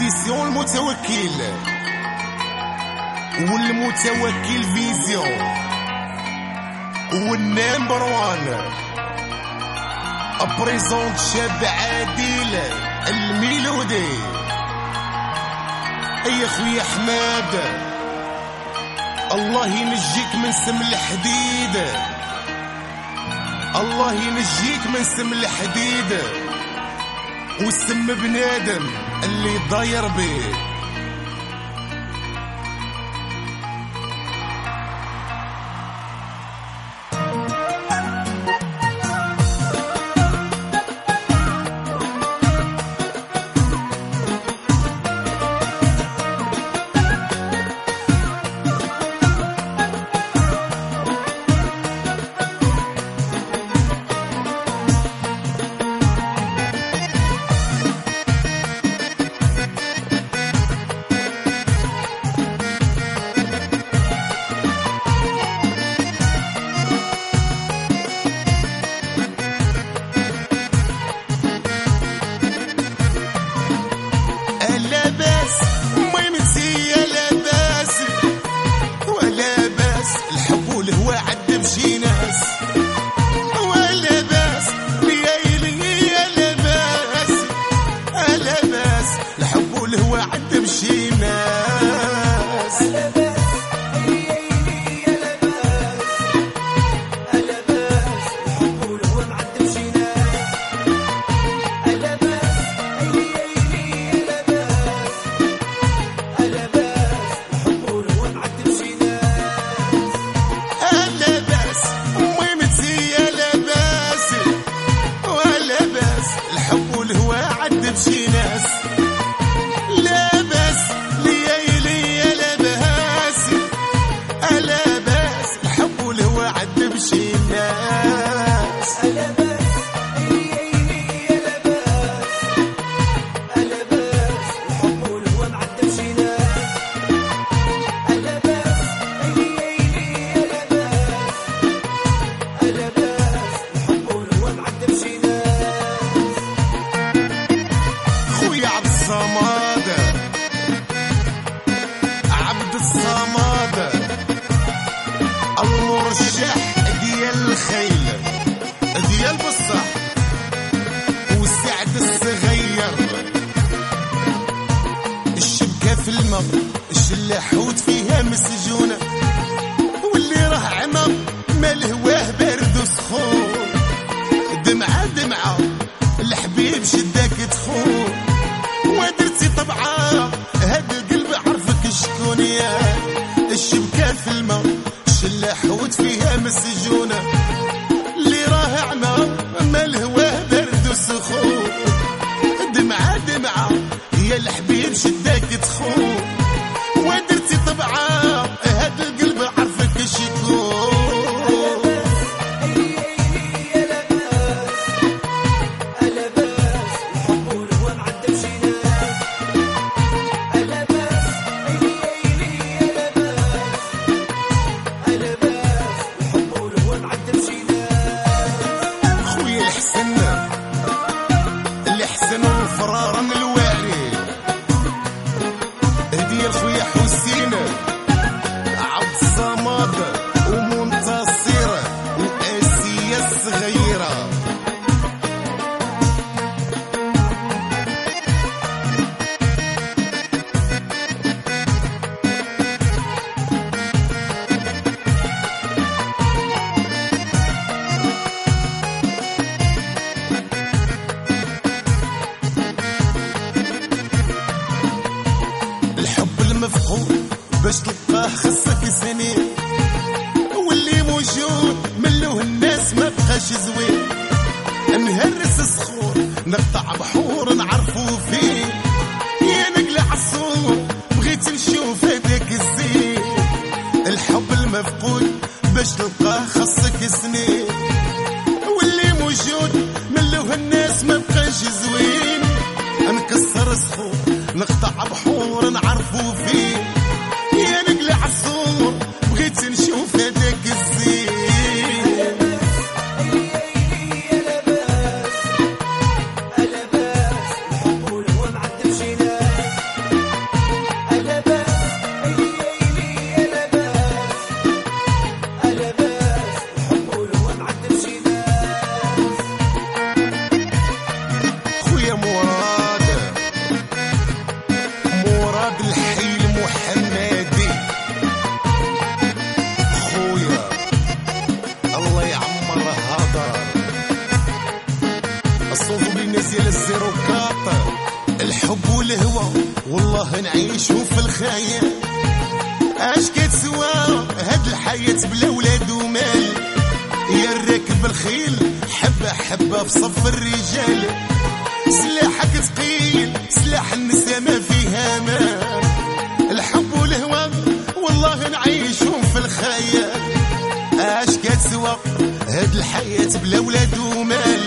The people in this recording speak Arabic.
اديسيون المتوكل والمتوكل فيزيون والنمبر وان ابريزونت شاب عادل الميلودي. اي خويا حماد الله ينجيك من سم الحديد، الله ينجيك من سم الحديد والسم بنادم اللي ضاير بيه. عبد الصماد المرشح ديال الخيل ديال بصح وسعد الصغير الشبكة في الماء الشلاحوت فيها مسجونة واللي راه عمى ما الهواه بارد وسخون دمعة دمعة الحبيب شداك تخون ودرتي طبعا هاد القلب عرفك شكون يا الشبكة في الماء الشلاحوت فيها مسجونة اللي راه عمى ما الهواه بارد وسخون دمعة دمعة يا الحبيب شداك تخون ودرتي طبعا هاد القلب عرفك شكون باش تلقاه خصك سنين واللي موجود ملوه الناس ما بقاش زوين نهرس صخور نقطع بحور نعرفو فيه يا نقلع عالصور بغيت نشوف هداك الزين الحب المفقود باش تلقاه خصك سنين واللي موجود ملوه الناس ما بقاش زوين نكسر صخور نقطع بحور نعرفو فيه يا نقلع عالصور بغيت نشوف هداك الزين نزل الزيرو كاط. الحب والهوى والله نعيشو في الخيال، اش كتسوى هاد الحياة بلا ولاد ومال. يا الراكب الخيل حبة حبة في صف الرجال، سلاحك ثقيل سلاح النساء ما فيها مال. الحب والهوى والله نعيشهم في الخيال، اش كتسوى هاد الحياة بلا ولاد ومال.